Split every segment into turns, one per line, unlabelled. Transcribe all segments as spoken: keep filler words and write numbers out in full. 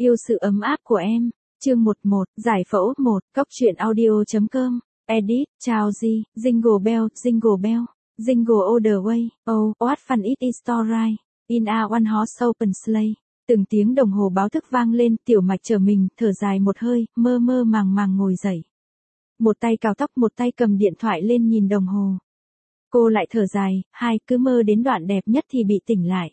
Yêu sự ấm áp của em. Chương mười một, giải phẫu một, Cóc truyện audio chấm com. Edit, chào gì, Jingle Bell, Jingle Bell, Jingle All the Way, oh, what fun it is to ride, in a one horse open sleigh. Từng tiếng đồng hồ báo thức vang lên, Tiểu Mạch trở mình, thở dài một hơi, mơ mơ màng màng ngồi dậy. Một tay cào tóc, một tay cầm điện thoại lên nhìn đồng hồ. Cô lại thở dài, hai, cứ mơ đến đoạn đẹp nhất thì bị tỉnh lại.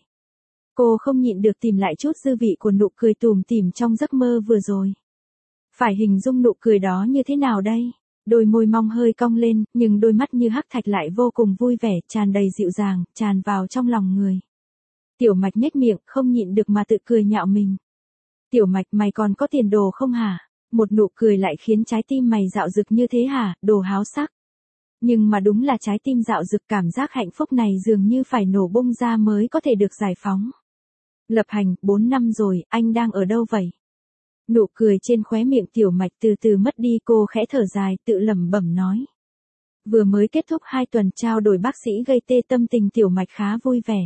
Cô không nhịn được tìm lại chút dư vị của nụ cười tủm tỉm trong giấc mơ vừa rồi. Phải hình dung nụ cười đó như thế nào đây? Đôi môi mong hơi cong lên, nhưng đôi mắt như hắc thạch lại vô cùng vui vẻ, tràn đầy dịu dàng, tràn vào trong lòng người. Tiểu Mạch nhếch miệng, không nhịn được mà tự cười nhạo mình. Tiểu Mạch, mày còn có tiền đồ không hả? Một nụ cười lại khiến trái tim mày dạo dực như thế hả, đồ háo sắc. Nhưng mà đúng là trái tim dạo dực, cảm giác hạnh phúc này dường như phải nổ bung ra mới có thể được giải phóng. Lập hành, bốn năm rồi, anh đang ở đâu vậy? Nụ cười trên khóe miệng Tiểu Mạch từ từ mất đi, cô khẽ thở dài, tự lẩm bẩm nói. Vừa mới kết thúc hai tuần trao đổi bác sĩ gây tê, tâm tình Tiểu Mạch khá vui vẻ.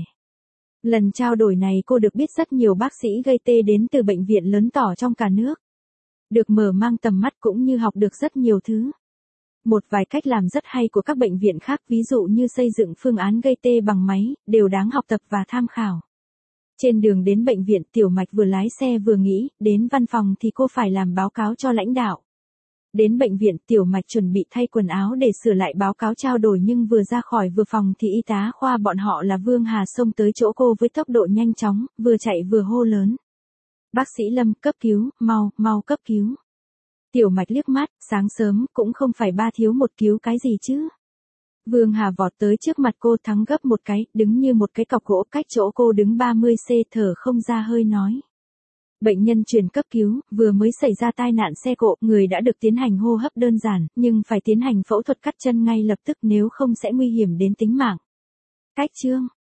Lần trao đổi này cô được biết rất nhiều bác sĩ gây tê đến từ bệnh viện lớn tỏ trong cả nước. Được mở mang tầm mắt cũng như học được rất nhiều thứ. Một vài cách làm rất hay của các bệnh viện khác, ví dụ như xây dựng phương án gây tê bằng máy, đều đáng học tập và tham khảo. Trên đường đến bệnh viện, Tiểu Mạch vừa lái xe vừa nghĩ, đến văn phòng thì cô phải làm báo cáo cho lãnh đạo. Đến bệnh viện, Tiểu Mạch chuẩn bị thay quần áo để sửa lại báo cáo trao đổi, nhưng vừa ra khỏi vừa phòng thì y tá khoa bọn họ là Vương Hà xông tới chỗ cô với tốc độ nhanh chóng, vừa chạy vừa hô lớn. Bác sĩ Lâm, cấp cứu, mau, mau cấp cứu. Tiểu Mạch liếc mắt, sáng sớm, cũng không phải ba thiếu một cứu cái gì chứ. Vương Hà vọt tới trước mặt cô, thắng gấp một cái, đứng như một cái cọc gỗ cách chỗ cô đứng ba mươi xăng-ti-mét, thở không ra hơi nói. Bệnh nhân truyền cấp cứu, vừa mới xảy ra tai nạn xe cộ, người đã được tiến hành hô hấp đơn giản, nhưng phải tiến hành phẫu thuật cắt chân ngay lập tức, nếu không sẽ nguy hiểm đến tính mạng. Cách chương,